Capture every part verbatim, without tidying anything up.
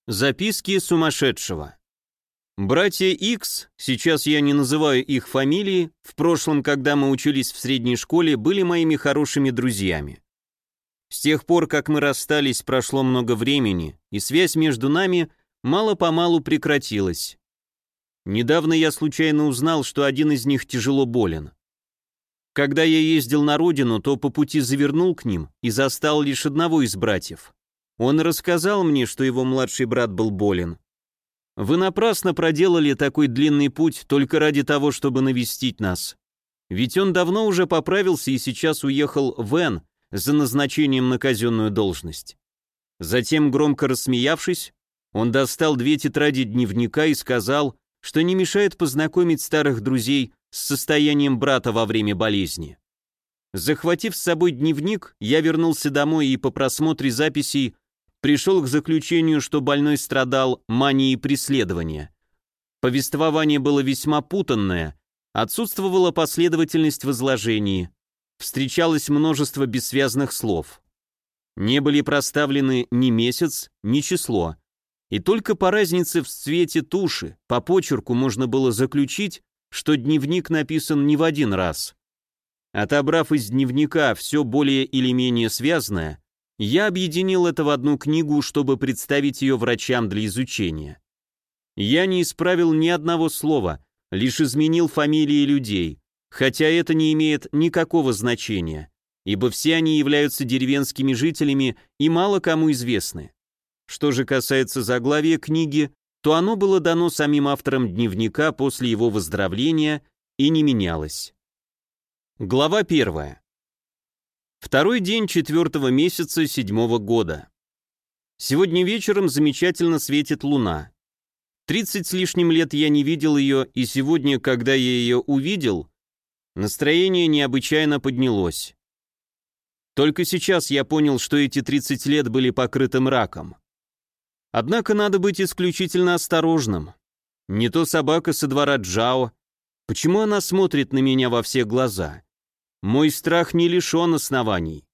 Записки сумасшедшего. Братья Икс, сейчас я не называю их фамилии, в прошлом, когда мы учились в средней школе, были моими хорошими друзьями. С тех пор, как мы расстались, прошло много времени, и связь между нами мало-помалу прекратилась. Недавно я случайно узнал, что один из них тяжело болен. Когда я ездил на родину, то по пути завернул к ним и застал лишь одного из братьев. Он рассказал мне, что его младший брат был болен. Вы напрасно проделали такой длинный путь только ради того, чтобы навестить нас. Ведь он давно уже поправился и сейчас уехал в Н за назначением на казенную должность. Затем, громко рассмеявшись, он достал две тетради дневника и сказал, что не мешает познакомить старых друзей с состоянием брата во время болезни. Захватив с собой дневник, я вернулся домой и по просмотре записей пришел к заключению, что больной страдал манией преследования. Повествование было весьма путанное, отсутствовала последовательность в изложении, встречалось множество бессвязных слов. Не были проставлены ни месяц, ни число, и только по разнице в цвете туши, по почерку можно было заключить, что дневник написан не в один раз. Отобрав из дневника все более или менее связанное, я объединил это в одну книгу, чтобы представить ее врачам для изучения. Я не исправил ни одного слова, лишь изменил фамилии людей, хотя это не имеет никакого значения, ибо все они являются деревенскими жителями и мало кому известны. Что же касается заглавия книги, то оно было дано самим автором дневника после его выздоровления и не менялось. Глава первая. Второй день четвертого месяца седьмого года. Сегодня вечером замечательно светит луна. Тридцать с лишним лет я не видел ее, и сегодня, когда я ее увидел, настроение необычайно поднялось. Только сейчас я понял, что эти тридцать лет были покрыты мраком. Однако надо быть исключительно осторожным. Не то собака со двора Джао. Почему она смотрит на меня во все глаза? Мой страх не лишен оснований.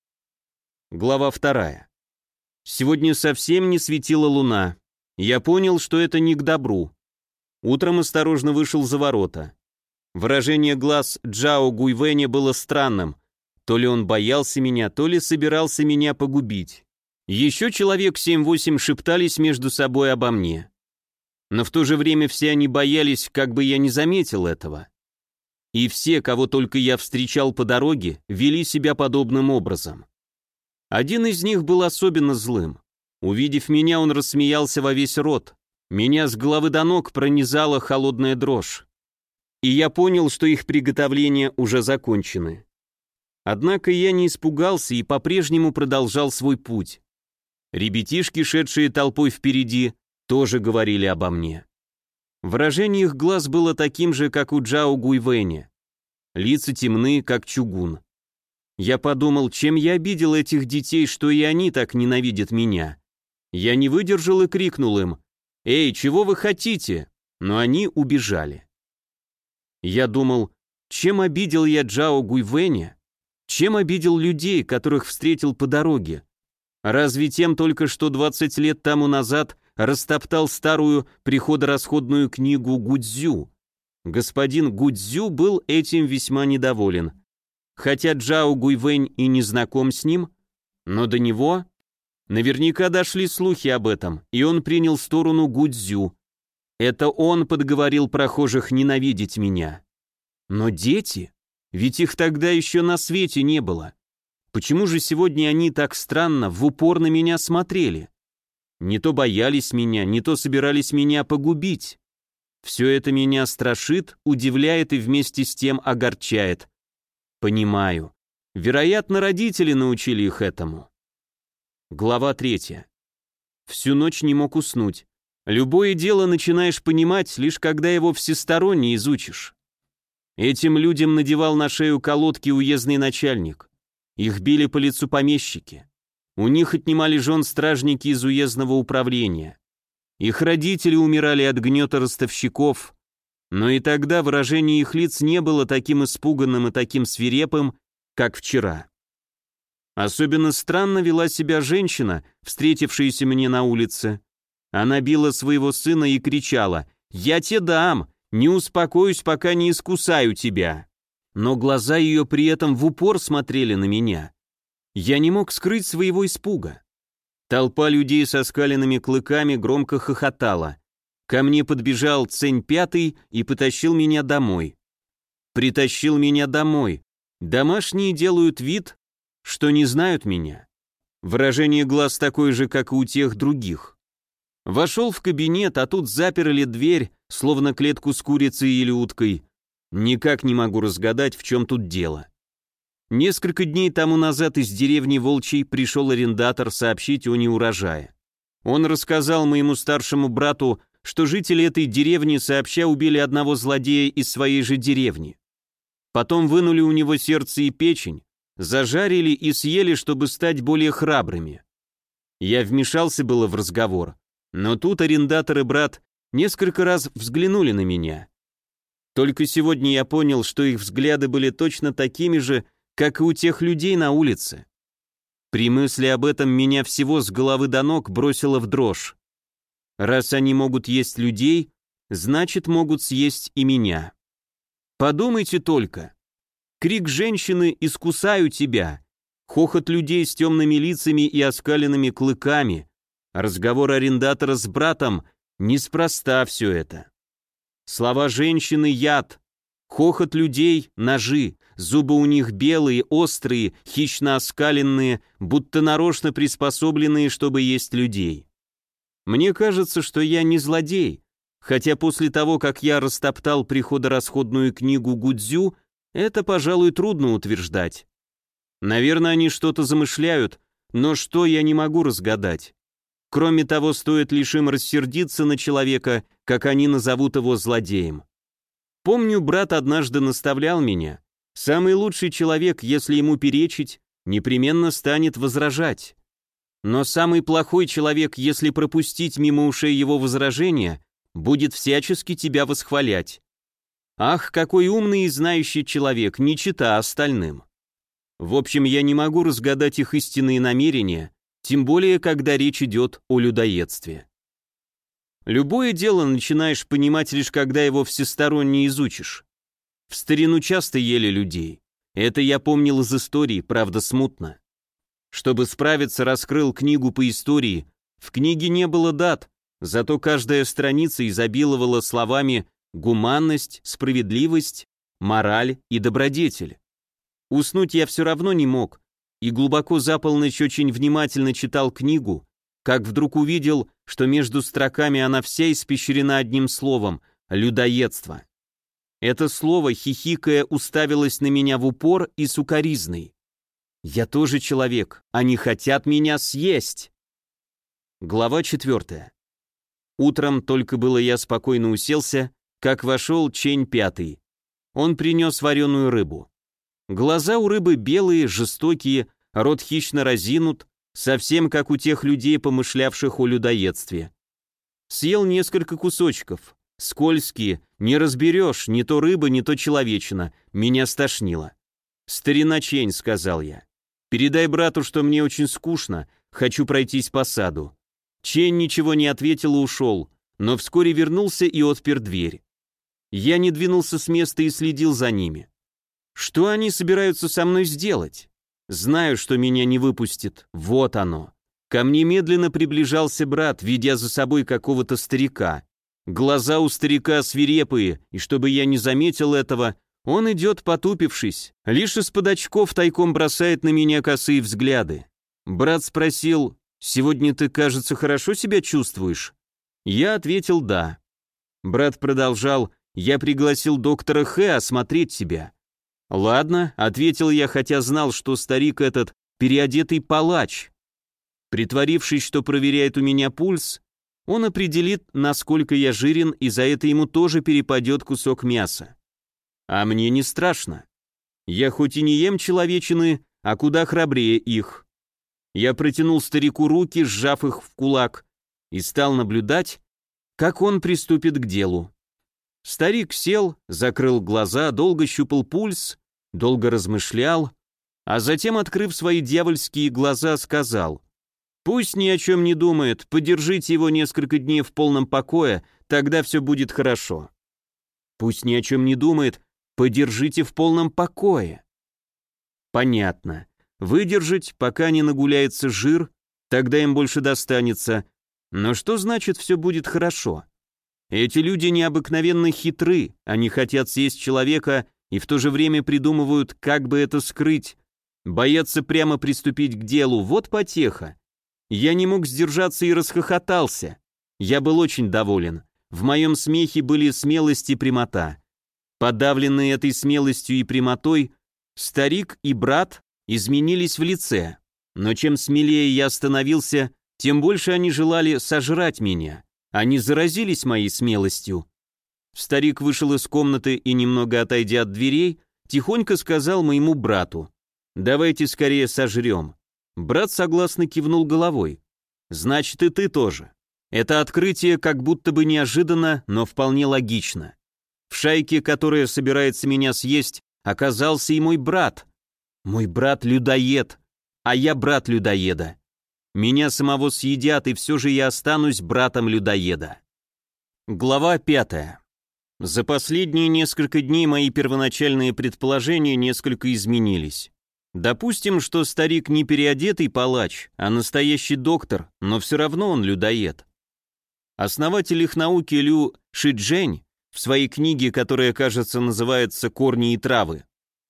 Глава вторая. Сегодня совсем не светила луна. Я понял, что это не к добру. Утром осторожно вышел за ворота. Выражение глаз Джао Гуйвэня было странным. То ли он боялся меня, то ли собирался меня погубить. Еще человек семь-восемь шептались между собой обо мне. Но в то же время все они боялись, как бы я не заметил этого. И все, кого только я встречал по дороге, вели себя подобным образом. Один из них был особенно злым. Увидев меня, он рассмеялся во весь рот. Меня с головы до ног пронизала холодная дрожь. И я понял, что их приготовления уже закончены. Однако я не испугался и по-прежнему продолжал свой путь. Ребятишки, шедшие толпой впереди, тоже говорили обо мне. Выражение их глаз было таким же, как у Джао Гуйвэня. Лица темны, как чугун. Я подумал, чем я обидел этих детей, что и они так ненавидят меня. Я не выдержал и крикнул им: «Эй, чего вы хотите?» Но они убежали. Я думал, чем обидел я Джао Гуйвэня? Чем обидел людей, которых встретил по дороге? Разве тем только что двадцать лет тому назад растоптал старую приходорасходную книгу Гудзю? Господин Гудзю был этим весьма недоволен. Хотя Джао Гуйвэнь и не знаком с ним, но до него наверняка дошли слухи об этом, и он принял сторону Гудзю. Это он подговорил прохожих ненавидеть меня. Но дети, ведь их тогда еще на свете не было. Почему же сегодня они так странно, в упор на меня смотрели? Не то боялись меня, не то собирались меня погубить. Все это меня страшит, удивляет и вместе с тем огорчает. Понимаю. Вероятно, родители научили их этому. Глава третья. Всю ночь не мог уснуть. Любое дело начинаешь понимать, лишь когда его всесторонне изучишь. Этим людям надевал на шею колодки уездный начальник. Их били по лицу помещики. У них отнимали жен стражники из уездного управления. Их родители умирали от гнета ростовщиков, но и тогда выражение их лиц не было таким испуганным и таким свирепым, как вчера. Особенно странно вела себя женщина, встретившаяся мне на улице. Она била своего сына и кричала: «Я тебе дам! Не успокоюсь, пока не искусаю тебя!» Но глаза ее при этом в упор смотрели на меня. Я не мог скрыть своего испуга. Толпа людей со скаленными клыками громко хохотала. Ко мне подбежал Цень Пятый и потащил меня домой. Притащил меня домой. Домашние делают вид, что не знают меня. Выражение глаз такое же, как и у тех других. Вошел в кабинет, а тут заперли дверь, словно клетку с курицей или уткой. Никак не могу разгадать, в чем тут дело. Несколько дней тому назад из деревни Волчьей пришел арендатор сообщить о неурожае. Он рассказал моему старшему брату, что жители этой деревни сообща убили одного злодея из своей же деревни. Потом вынули у него сердце и печень, зажарили и съели, чтобы стать более храбрыми. Я вмешался было в разговор, но тут арендатор и брат несколько раз взглянули на меня. Только сегодня я понял, что их взгляды были точно такими же, как и у тех людей на улице. При мысли об этом меня всего с головы до ног бросило в дрожь. Раз они могут есть людей, значит, могут съесть и меня. Подумайте только. Крик женщины «Искусаю тебя», хохот людей с темными лицами и оскаленными клыками, разговор арендатора с братом — неспроста все это. Слова женщины — яд, хохот людей — ножи, зубы у них белые, острые, хищно оскаленные, будто нарочно приспособленные, чтобы есть людей. Мне кажется, что я не злодей, хотя после того, как я растоптал приходорасходную книгу Гудзю, это, пожалуй, трудно утверждать. Наверное, они что-то замышляют, но что я не могу разгадать. Кроме того, стоит лишь им рассердиться на человека, как они назовут его злодеем. Помню, брат однажды наставлял меня: самый лучший человек, если ему перечить, непременно станет возражать. Но самый плохой человек, если пропустить мимо ушей его возражения, будет всячески тебя восхвалять. Ах, какой умный и знающий человек, не чита остальным. В общем, я не могу разгадать их истинные намерения, тем более, когда речь идет о людоедстве. Любое дело начинаешь понимать лишь когда его всесторонне изучишь. В старину часто ели людей. Это я помнил из истории, правда смутно. Чтобы справиться, раскрыл книгу по истории. В книге не было дат, зато каждая страница изобиловала словами гуманность, справедливость, мораль и добродетель. Уснуть я все равно не мог, и глубоко за полночь очень внимательно читал книгу, как вдруг увидел, что между строками она вся испещрена одним словом — людоедство. Это слово, хихикая, уставилось на меня в упор и с укоризной. Я тоже человек, они хотят меня съесть. Глава четвертая. Утром только было я спокойно уселся, как вошел Чень Пятый. Он принес вареную рыбу. Глаза у рыбы белые, жестокие, рот хищно разинут, совсем как у тех людей, помышлявших о людоедстве. Съел несколько кусочков, скользкие, не разберешь, не то рыба, не то человечина, меня стошнило. «Старина Чень», — сказал я, — «передай брату, что мне очень скучно, хочу пройтись по саду». Чень ничего не ответил и ушел, но вскоре вернулся и отпер дверь. Я не двинулся с места и следил за ними. Что они собираются со мной сделать? Знаю, что меня не выпустит. Вот оно. Ко мне медленно приближался брат, ведя за собой какого-то старика. Глаза у старика свирепые, и чтобы я не заметил этого, он идет потупившись, лишь из-под очков тайком бросает на меня косые взгляды. Брат спросил: «Сегодня ты, кажется, хорошо себя чувствуешь?» Я ответил «да». Брат продолжал: «Я пригласил доктора Хэ осмотреть тебя». «Ладно», — ответил я, хотя знал, что старик этот переодетый палач. Притворившись, что проверяет у меня пульс, он определит, насколько я жирен, и за это ему тоже перепадет кусок мяса. А мне не страшно. Я хоть и не ем человечины, а куда храбрее их. Я протянул старику руки, сжав их в кулак, и стал наблюдать, как он приступит к делу. Старик сел, закрыл глаза, долго щупал пульс, долго размышлял, а затем, открыв свои дьявольские глаза, сказал: Пусть ни о чем не думает, подержите его несколько дней в полном покое, тогда все будет хорошо. Пусть ни о чем не думает, подержите в полном покое. Понятно. Выдержать, пока не нагуляется жир, тогда им больше достанется. Но что значит все будет хорошо? Эти люди необыкновенно хитры, они хотят съесть человека и в то же время придумывают, как бы это скрыть. Боятся прямо приступить к делу, вот потеха. Я не мог сдержаться и расхохотался. Я был очень доволен. В моем смехе были смелость и прямота. Подавленные этой смелостью и прямотой, старик и брат изменились в лице. Но чем смелее я становился, тем больше они желали сожрать меня. Они заразились моей смелостью. Старик вышел из комнаты и, немного отойдя от дверей, тихонько сказал моему брату: «Давайте скорее сожрем». Брат согласно кивнул головой. «Значит, и ты тоже». Это открытие как будто бы неожиданно, но вполне логично. В шайке, которая собирается меня съесть, оказался и мой брат. Мой брат-людоед, а я брат людоеда. Меня самого съедят, и все же я останусь братом людоеда. Глава пятая. За последние несколько дней мои первоначальные предположения несколько изменились. Допустим, что старик не переодетый палач, а настоящий доктор, но все равно он людоед. Основатель их науки Лю Шиджень в своей книге, которая, кажется, называется «Корни и травы»,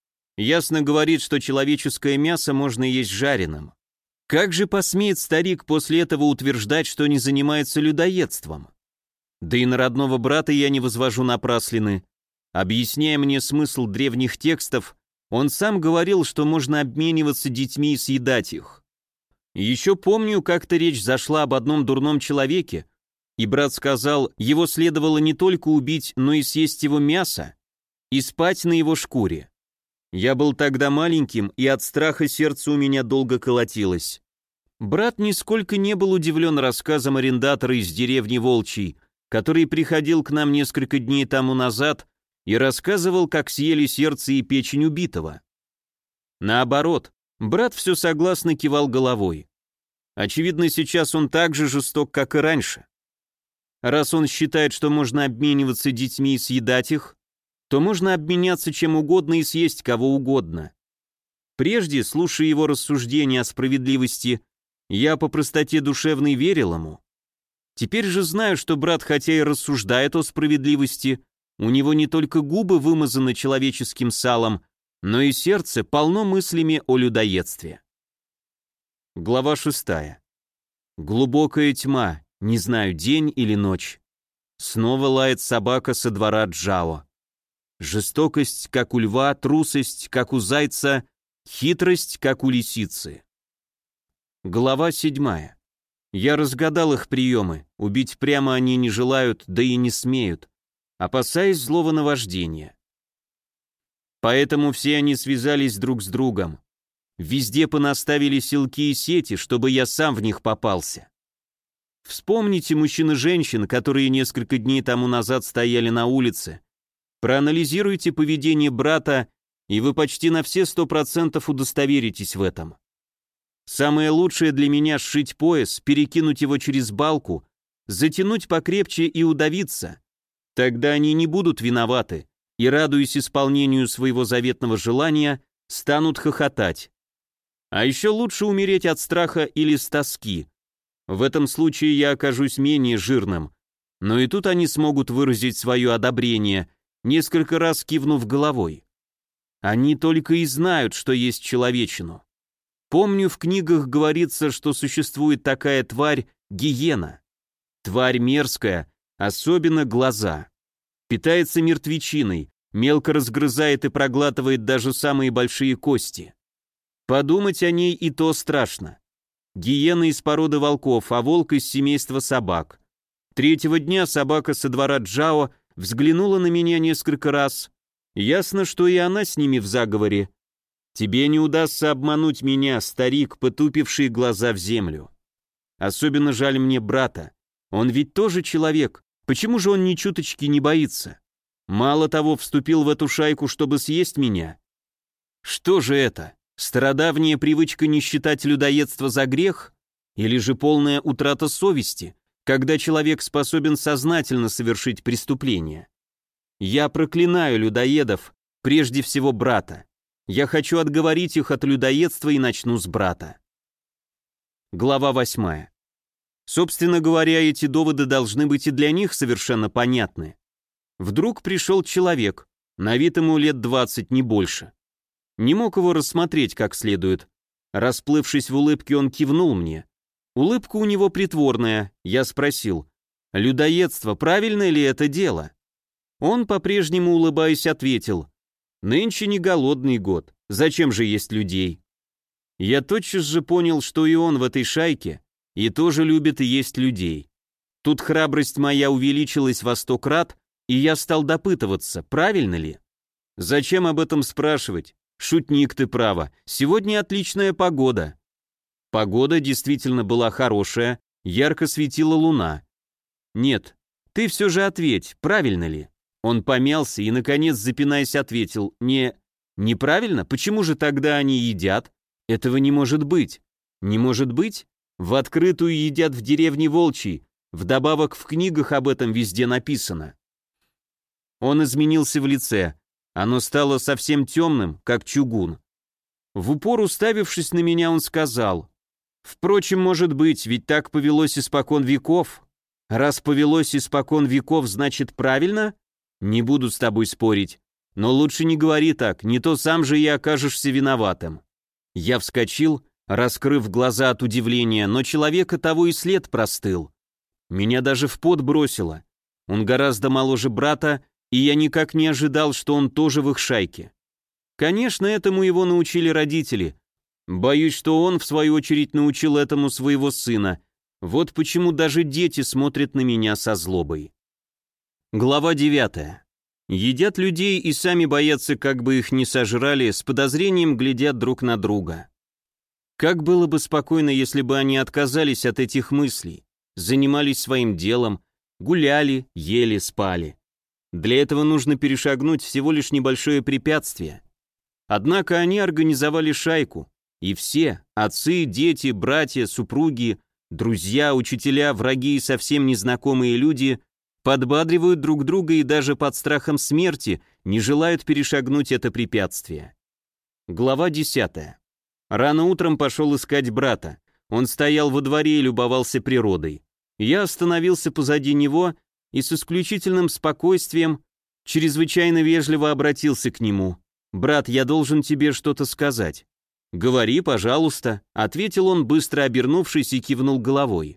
ясно говорит, что человеческое мясо можно есть жареным. Как же посмеет старик после этого утверждать, что не занимается людоедством? Да и на родного брата я не возвожу напраслины. Объясняя мне смысл древних текстов, он сам говорил, что можно обмениваться детьми и съедать их. Еще помню, как-то речь зашла об одном дурном человеке, и брат сказал, его следовало не только убить, но и съесть его мясо и спать на его шкуре. Я был тогда маленьким, и от страха сердце у меня долго колотилось. Брат нисколько не был удивлен рассказом арендатора из деревни Волчий, который приходил к нам несколько дней тому назад и рассказывал, как съели сердце и печень убитого. Наоборот, брат все согласно кивал головой. Очевидно, сейчас он так же жесток, как и раньше. Раз он считает, что можно обмениваться детьми и съедать их, то можно обменяться чем угодно и съесть кого угодно. Прежде, слушая его рассуждения о справедливости, я по простоте душевной верил ему. Теперь же знаю, что брат, хотя и рассуждает о справедливости, у него не только губы вымазаны человеческим салом, но и сердце полно мыслями о людоедстве. Глава шестая. Глубокая тьма, не знаю, день или ночь. Снова лает собака со двора Джао. Жестокость, как у льва, трусость, как у зайца, хитрость, как у лисицы. Глава седьмая. Я разгадал их приемы, убить прямо они не желают, да и не смеют, опасаясь злого наваждения. Поэтому все они связались друг с другом. Везде понаставили силки и сети, чтобы я сам в них попался. Вспомните мужчин и женщин, которые несколько дней тому назад стояли на улице. Проанализируйте поведение брата, и вы почти на все сто процентов удостоверитесь в этом. Самое лучшее для меня — сшить пояс, перекинуть его через балку, затянуть покрепче и удавиться. Тогда они не будут виноваты и, радуясь исполнению своего заветного желания, станут хохотать. А еще лучше умереть от страха или с тоски. В этом случае я окажусь менее жирным, но и тут они смогут выразить свое одобрение, несколько раз кивнув головой. Они только и знают, что есть человечину. Помню, в книгах говорится, что существует такая тварь — гиена. Тварь мерзкая, особенно глаза. Питается мертвечиной, мелко разгрызает и проглатывает даже самые большие кости. Подумать о ней и то страшно. Гиена из породы волков, а волк из семейства собак. Третьего дня собака со двора Джао взглянула на меня несколько раз. Ясно, что и она с ними в заговоре. Тебе не удастся обмануть меня, старик, потупивший глаза в землю. Особенно жаль мне брата. Он ведь тоже человек. Почему же он ни чуточки не боится? Мало того, вступил в эту шайку, чтобы съесть меня. Что же это? Стародавняя привычка не считать людоедство за грех? Или же полная утрата совести, когда человек способен сознательно совершить преступление? Я проклинаю людоедов, прежде всего брата. Я хочу отговорить их от людоедства и начну с брата. Глава восьмая. Собственно говоря, эти доводы должны быть и для них совершенно понятны. Вдруг пришел человек, на вид ему лет двадцать, не больше. Не мог его рассмотреть как следует. Расплывшись в улыбке, он кивнул мне. Улыбка у него притворная. Я спросил: «Людоедство, правильно ли это дело?» Он, по-прежнему улыбаясь, ответил: «Нынче не голодный год. Зачем же есть людей?» Я тотчас же понял, что и он в этой шайке, и тоже любит и есть людей. Тут храбрость моя увеличилась во сто крат, и я стал допытываться, правильно ли? Зачем об этом спрашивать? Шутник ты, право, сегодня отличная погода. Погода действительно была хорошая, ярко светила луна. Нет, ты все же ответь, правильно ли? Он помялся и, наконец, запинаясь, ответил: не... неправильно? Почему же тогда они едят? Этого не может быть. Не может быть? В открытую едят в деревне Волчьей, вдобавок в книгах об этом везде написано. Он изменился в лице, оно стало совсем темным, как чугун. В упор уставившись на меня, он сказал: «Впрочем, может быть, ведь так повелось испокон веков. Раз повелось испокон веков, значит правильно? Не буду с тобой спорить, но лучше не говори так, не то сам же и окажешься виноватым». Я вскочил, раскрыв глаза от удивления, но человека того и след простыл. Меня даже в пот бросило. Он гораздо моложе брата, и я никак не ожидал, что он тоже в их шайке. Конечно, этому его научили родители. Боюсь, что он, в свою очередь, научил этому своего сына. Вот почему даже дети смотрят на меня со злобой. Глава девятая. Едят людей и сами боятся, как бы их не сожрали, с подозрением глядят друг на друга. Как было бы спокойно, если бы они отказались от этих мыслей, занимались своим делом, гуляли, ели, спали. Для этого нужно перешагнуть всего лишь небольшое препятствие. Однако они организовали шайку, и все, отцы, дети, братья, супруги, друзья, учителя, враги и совсем незнакомые люди подбадривают друг друга и даже под страхом смерти не желают перешагнуть это препятствие. Глава десятая. Рано утром пошел искать брата. Он стоял во дворе и любовался природой. Я остановился позади него и с исключительным спокойствием чрезвычайно вежливо обратился к нему. «Брат, я должен тебе что-то сказать». «Говори, пожалуйста», — ответил он, быстро обернувшись, и кивнул головой.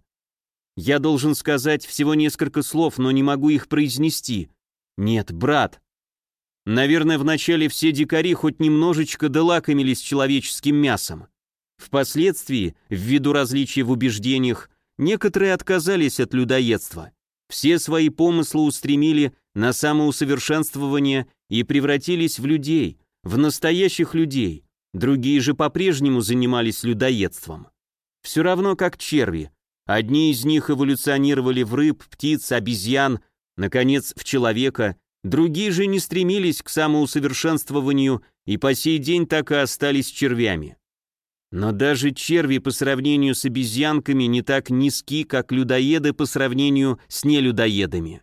«Я должен сказать всего несколько слов, но не могу их произнести. Нет, брат». Наверное, вначале все дикари хоть немножечко долакомились человеческим мясом. Впоследствии, ввиду различий в убеждениях, некоторые отказались от людоедства. Все свои помыслы устремили на самоусовершенствование и превратились в людей, в настоящих людей. Другие же по-прежнему занимались людоедством. Все равно как черви. Одни из них эволюционировали в рыб, птиц, обезьян, наконец, в человека. Другие же не стремились к самоусовершенствованию и по сей день так и остались червями. Но даже черви по сравнению с обезьянками не так низки, как людоеды по сравнению с нелюдоедами.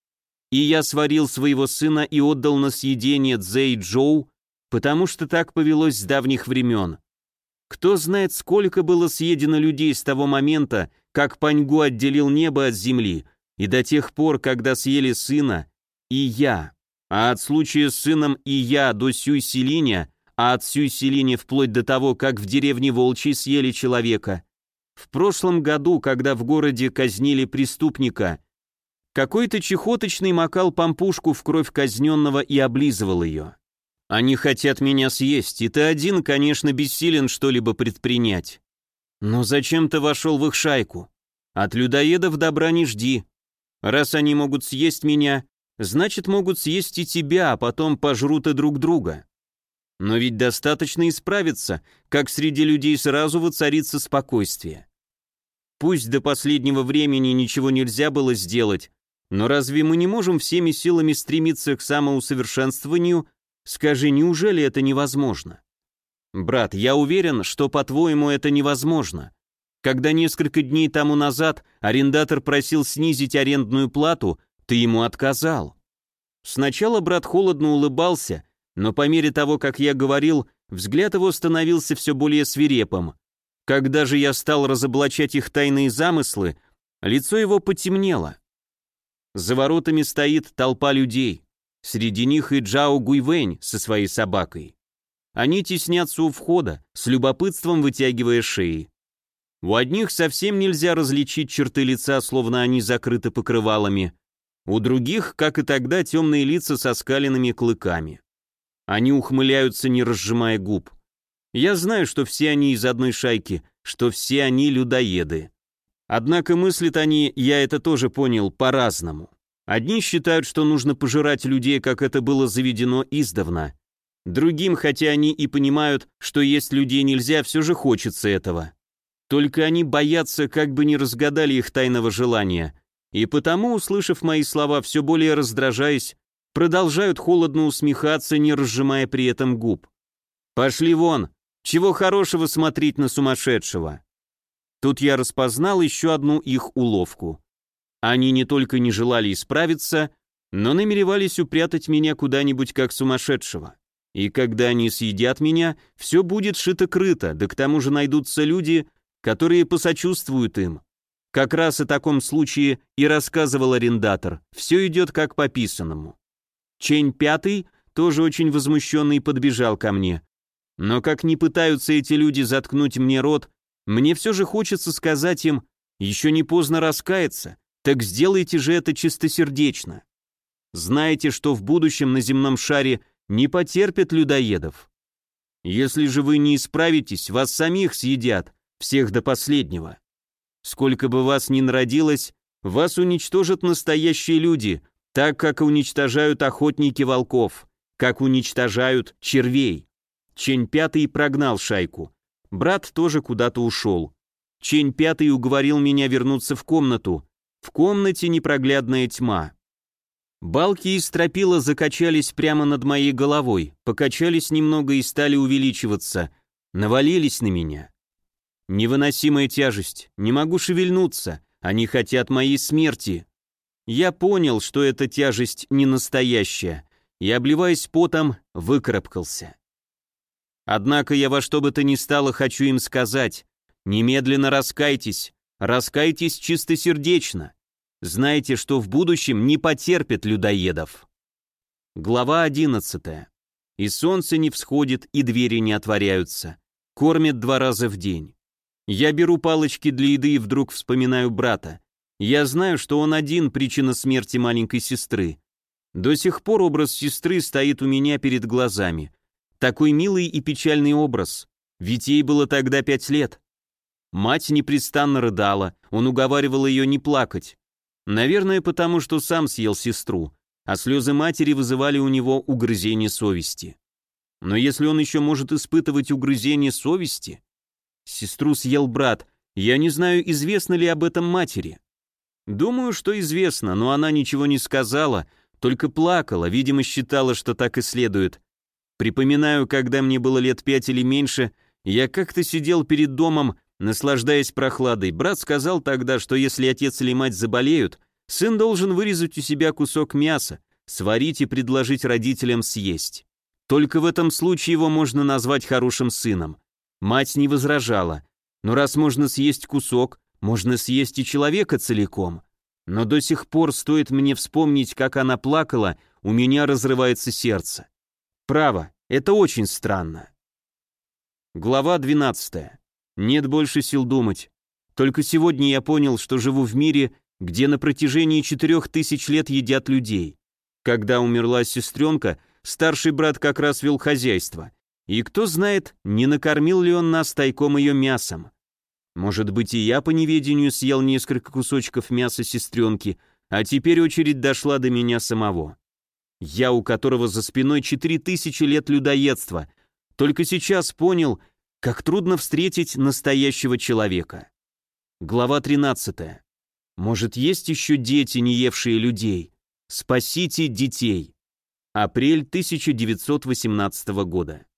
И я сварил своего сына и отдал на съедение Цзэй Джоу, потому что так повелось с давних времен. Кто знает, сколько было съедено людей с того момента, как Паньгу отделил небо от земли, и до тех пор, когда съели сына и я, а от случая с сыном и я до Сюй-Селиня, а от Сюй-Селиня вплоть до того, как в деревне Волчьей съели человека. В прошлом году, когда в городе казнили преступника, какой-то чехоточный макал пампушку в кровь казненного и облизывал ее. Они хотят меня съесть, и ты один, конечно, бессилен что-либо предпринять. Но зачем ты вошел в их шайку? От людоедов добра не жди. Раз они могут съесть меня, значит, могут съесть и тебя, а потом пожрут и друг друга. Но ведь достаточно исправиться, как среди людей сразу воцарится спокойствие. Пусть до последнего времени ничего нельзя было сделать, но разве мы не можем всеми силами стремиться к самоусовершенствованию? Скажи, неужели это невозможно? Брат, я уверен, что, по-твоему, это невозможно. Когда несколько дней тому назад арендатор просил снизить арендную плату, ты ему отказал. Сначала брат холодно улыбался, но по мере того, как я говорил, взгляд его становился все более свирепым. Когда же я стал разоблачать их тайные замыслы, лицо его потемнело. За воротами стоит толпа людей. Среди них и Джао Гуйвэнь со своей собакой. Они теснятся у входа, с любопытством вытягивая шеи. У одних совсем нельзя различить черты лица, словно они закрыты покрывалами. У других, как и тогда, темные лица со скаленными клыками. Они ухмыляются, не разжимая губ. Я знаю, что все они из одной шайки, что все они людоеды. Однако мыслят они, я это тоже понял, по-разному. Одни считают, что нужно пожирать людей, как это было заведено издавна. Другим, хотя они и понимают, что есть людей нельзя, все же хочется этого. Только они боятся, как бы не разгадали их тайного желания, и потому, услышав мои слова, все более раздражаясь, продолжают холодно усмехаться, не разжимая при этом губ. «Пошли вон! Чего хорошего смотреть на сумасшедшего?» Тут я распознал еще одну их уловку. Они не только не желали исправиться, но намеревались упрятать меня куда-нибудь как сумасшедшего. И когда они съедят меня, все будет шито-крыто, да к тому же найдутся люди, которые посочувствуют им. Как раз о таком случае и рассказывал арендатор, все идет как по писанному. Чень Пятый, тоже очень возмущенный, подбежал ко мне. Но как ни пытаются эти люди заткнуть мне рот, мне все же хочется сказать им, еще не поздно раскаяться, так сделайте же это чистосердечно. Знаете, что в будущем на земном шаре не потерпят людоедов. Если же вы не исправитесь, вас самих съедят, всех до последнего. Сколько бы вас ни народилось, вас уничтожат настоящие люди, так как уничтожают охотники волков, как уничтожают червей. Чень Пятый прогнал шайку. Брат тоже куда-то ушел. Чень Пятый уговорил меня вернуться в комнату. В комнате непроглядная тьма. Балки из стропила закачались прямо над моей головой, покачались немного и стали увеличиваться, навалились на меня. Невыносимая тяжесть, не могу шевельнуться, они хотят моей смерти. Я понял, что эта тяжесть не настоящая, и, обливаясь потом, выкарабкался. Однако я во что бы то ни стало хочу им сказать, немедленно раскайтесь, раскайтесь чистосердечно. Знайте, что в будущем не потерпят людоедов. Глава одиннадцатая. И солнце не всходит, и двери не отворяются. Кормят два раза в день. Я беру палочки для еды и вдруг вспоминаю брата. Я знаю, что он один причина смерти маленькой сестры. До сих пор образ сестры стоит у меня перед глазами. Такой милый и печальный образ, ведь ей было тогда пять лет. Мать непрестанно рыдала, он уговаривал ее не плакать. Наверное, потому что сам съел сестру, а слезы матери вызывали у него угрызение совести. Но если он еще может испытывать угрызение совести... Сестру съел брат, я не знаю, известно ли об этом матери. Думаю, что известно, но она ничего не сказала, только плакала, видимо, считала, что так и следует. Припоминаю, когда мне было лет пять или меньше, я как-то сидел перед домом, наслаждаясь прохладой. Брат сказал тогда, что если отец или мать заболеют, сын должен вырезать у себя кусок мяса, сварить и предложить родителям съесть. Только в этом случае его можно назвать хорошим сыном. Мать не возражала. Но раз можно съесть кусок, можно съесть и человека целиком. Но до сих пор, стоит мне вспомнить, как она плакала, у меня разрывается сердце. Право, это очень странно. Глава двенадцатая. Нет больше сил думать. Только сегодня я понял, что живу в мире, где на протяжении четырех тысяч лет едят людей. Когда умерла сестренка, старший брат как раз вел хозяйство. И кто знает, не накормил ли он нас тайком ее мясом. Может быть, и я по неведению съел несколько кусочков мяса сестренки, а теперь очередь дошла до меня самого. Я, у которого за спиной четыре тысячи лет людоедства, только сейчас понял, как трудно встретить настоящего человека. Глава тринадцатая. Может, есть еще дети, не евшие людей? Спасите детей. Апрель тысяча девятьсот восемнадцатого года.